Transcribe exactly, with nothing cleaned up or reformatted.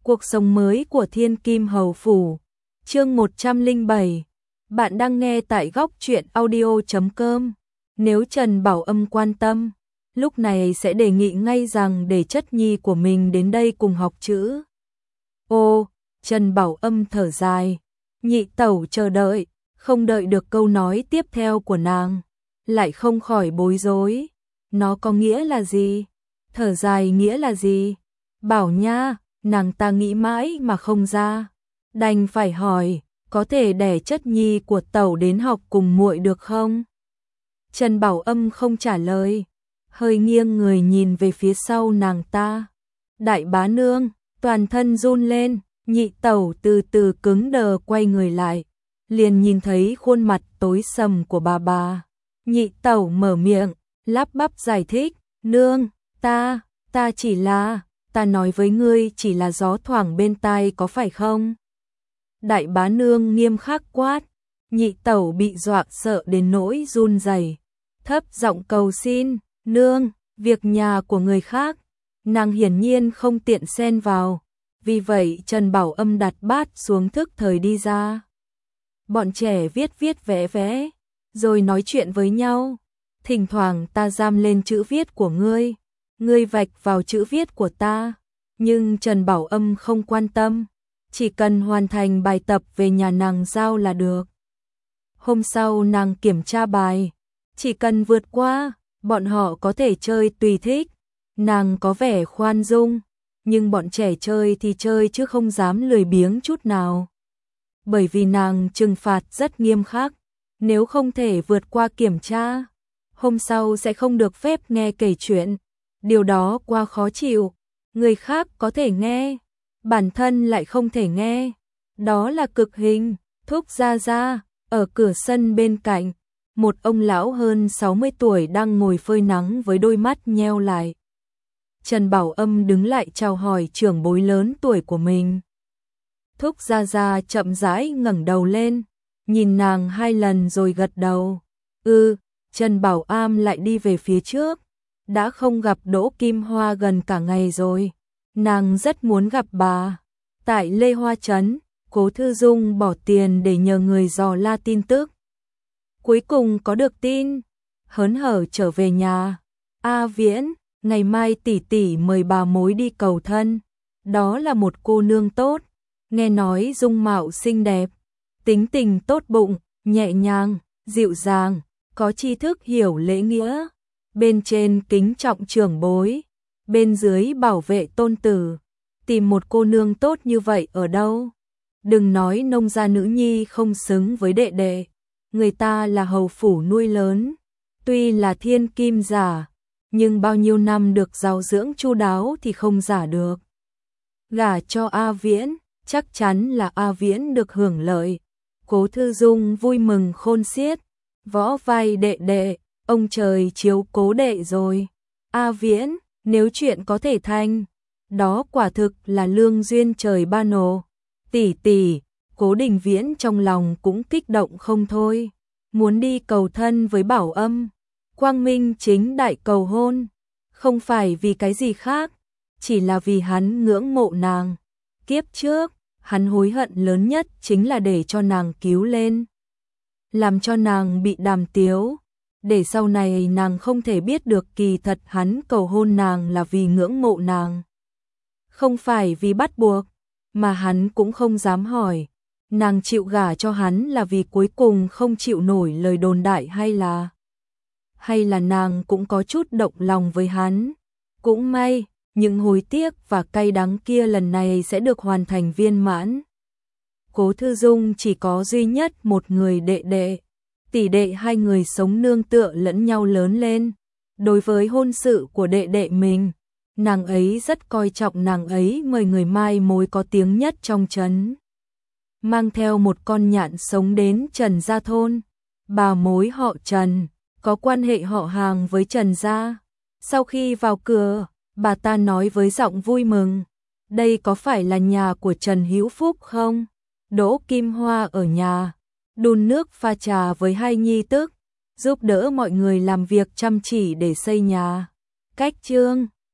Cuộc sống mới của Thiên Kim Hầu Phủ. Chương một trăm lẻ bảy. Bạn đang nghe tại góc truyện audio chấm com. Nếu Trần Bảo Âm quan tâm, lúc này sẽ đề nghị ngay rằng để chất nhi của mình đến đây cùng học chữ. Ô, Trần Bảo Âm thở dài. Nhị tẩu chờ đợi, không đợi được câu nói tiếp theo của nàng, lại không khỏi bối rối. Nó có nghĩa là gì? Thở dài nghĩa là gì? Bảo nha, nàng ta nghĩ mãi mà không ra. Đành phải hỏi, có thể đẻ chất nhi của tẩu đến học cùng muội được không? Trần Bảo Âm không trả lời, hơi nghiêng người nhìn về phía sau nàng ta. Đại bá nương, toàn thân run lên, nhị tẩu từ từ cứng đờ quay người lại, liền nhìn thấy khuôn mặt tối sầm của bà bà. Nhị tẩu mở miệng, lắp bắp giải thích, nương, ta, ta chỉ là, ta nói với ngươi chỉ là gió thoảng bên tai có phải không? Đại bá nương nghiêm khắc quát, nhị tẩu bị dọa sợ đến nỗi run rẩy, thấp giọng cầu xin, nương, việc nhà của người khác, nàng hiển nhiên không tiện xen vào, vì vậy Trần Bảo Âm đặt bát xuống thức thời đi ra. Bọn trẻ viết viết vẽ vẽ, rồi nói chuyện với nhau, thỉnh thoảng ta giam lên chữ viết của ngươi, ngươi vạch vào chữ viết của ta, nhưng Trần Bảo Âm không quan tâm, chỉ cần hoàn thành bài tập về nhà nàng giao là được. Hôm sau nàng kiểm tra bài, chỉ cần vượt qua, bọn họ có thể chơi tùy thích. Nàng có vẻ khoan dung, nhưng bọn trẻ chơi thì chơi chứ không dám lười biếng chút nào. Bởi vì nàng trừng phạt rất nghiêm khắc, nếu không thể vượt qua kiểm tra, hôm sau sẽ không được phép nghe kể chuyện. Điều đó quá khó chịu, người khác có thể nghe, bản thân lại không thể nghe. Đó là cực hình. Thúc Gia Gia, ở cửa sân bên cạnh, một ông lão hơn sáu mươi tuổi đang ngồi phơi nắng với đôi mắt nheo lại. Trần Bảo Âm đứng lại chào hỏi trưởng bối lớn tuổi của mình. Thúc Gia Gia chậm rãi ngẩng đầu lên, nhìn nàng hai lần rồi gật đầu. Ừ, Trần Bảo Am lại đi về phía trước. Đã không gặp Đỗ Kim Hoa gần cả ngày rồi, nàng rất muốn gặp bà. Tại Lê Hoa Trấn, Cố Thư Dung bỏ tiền để nhờ người dò la tin tức. Cuối cùng có được tin, hớn hở trở về nhà. A Viễn, ngày mai tỷ tỷ mời bà mối đi cầu thân. Đó là một cô nương tốt, nghe nói dung mạo xinh đẹp, tính tình tốt bụng, nhẹ nhàng, dịu dàng, có tri thức hiểu lễ nghĩa. Bên trên kính trọng trưởng bối, bên dưới bảo vệ tôn tử. Tìm một cô nương tốt như vậy ở đâu? Đừng nói nông gia nữ nhi không xứng với đệ đệ, người ta là hầu phủ nuôi lớn, tuy là thiên kim giả, nhưng bao nhiêu năm được giáo dưỡng chu đáo thì không giả được. Gả cho A Viễn, chắc chắn là A Viễn được hưởng lợi. Cố Thư Dung vui mừng khôn xiết, võ vai đệ đệ, ông trời chiếu cố đệ rồi. A Viễn, nếu chuyện có thể thành, đó quả thực là lương duyên trời ban nồ. Tỷ tỷ, Cố Đình Viễn trong lòng cũng kích động không thôi, muốn đi cầu thân với Bảo Âm, quang minh chính đại cầu hôn, không phải vì cái gì khác, chỉ là vì hắn ngưỡng mộ nàng. Kiếp trước, hắn hối hận lớn nhất chính là để cho nàng cứu lên, làm cho nàng bị đàm tiếu, để sau này nàng không thể biết được kỳ thật hắn cầu hôn nàng là vì ngưỡng mộ nàng, không phải vì bắt buộc. Mà hắn cũng không dám hỏi, nàng chịu gả cho hắn là vì cuối cùng không chịu nổi lời đồn đại hay là hay là nàng cũng có chút động lòng với hắn. Cũng may, những hối tiếc và cay đắng kia lần này sẽ được hoàn thành viên mãn. Cố Thư Dung chỉ có duy nhất một người đệ đệ, tỷ đệ hai người sống nương tựa lẫn nhau lớn lên. Đối với hôn sự của đệ đệ mình, nàng ấy rất coi trọng, nàng ấy mời người mai mối có tiếng nhất trong trấn, mang theo một con nhạn sống đến Trần Gia thôn. Bà mối họ Trần, có quan hệ họ hàng với Trần Gia. Sau khi vào cửa, bà ta nói với giọng vui mừng, đây có phải là nhà của Trần Hữu Phúc không? Đỗ Kim Hoa ở nhà, đun nước pha trà với hai nhi tức, giúp đỡ mọi người làm việc chăm chỉ để xây nhà. Cách trương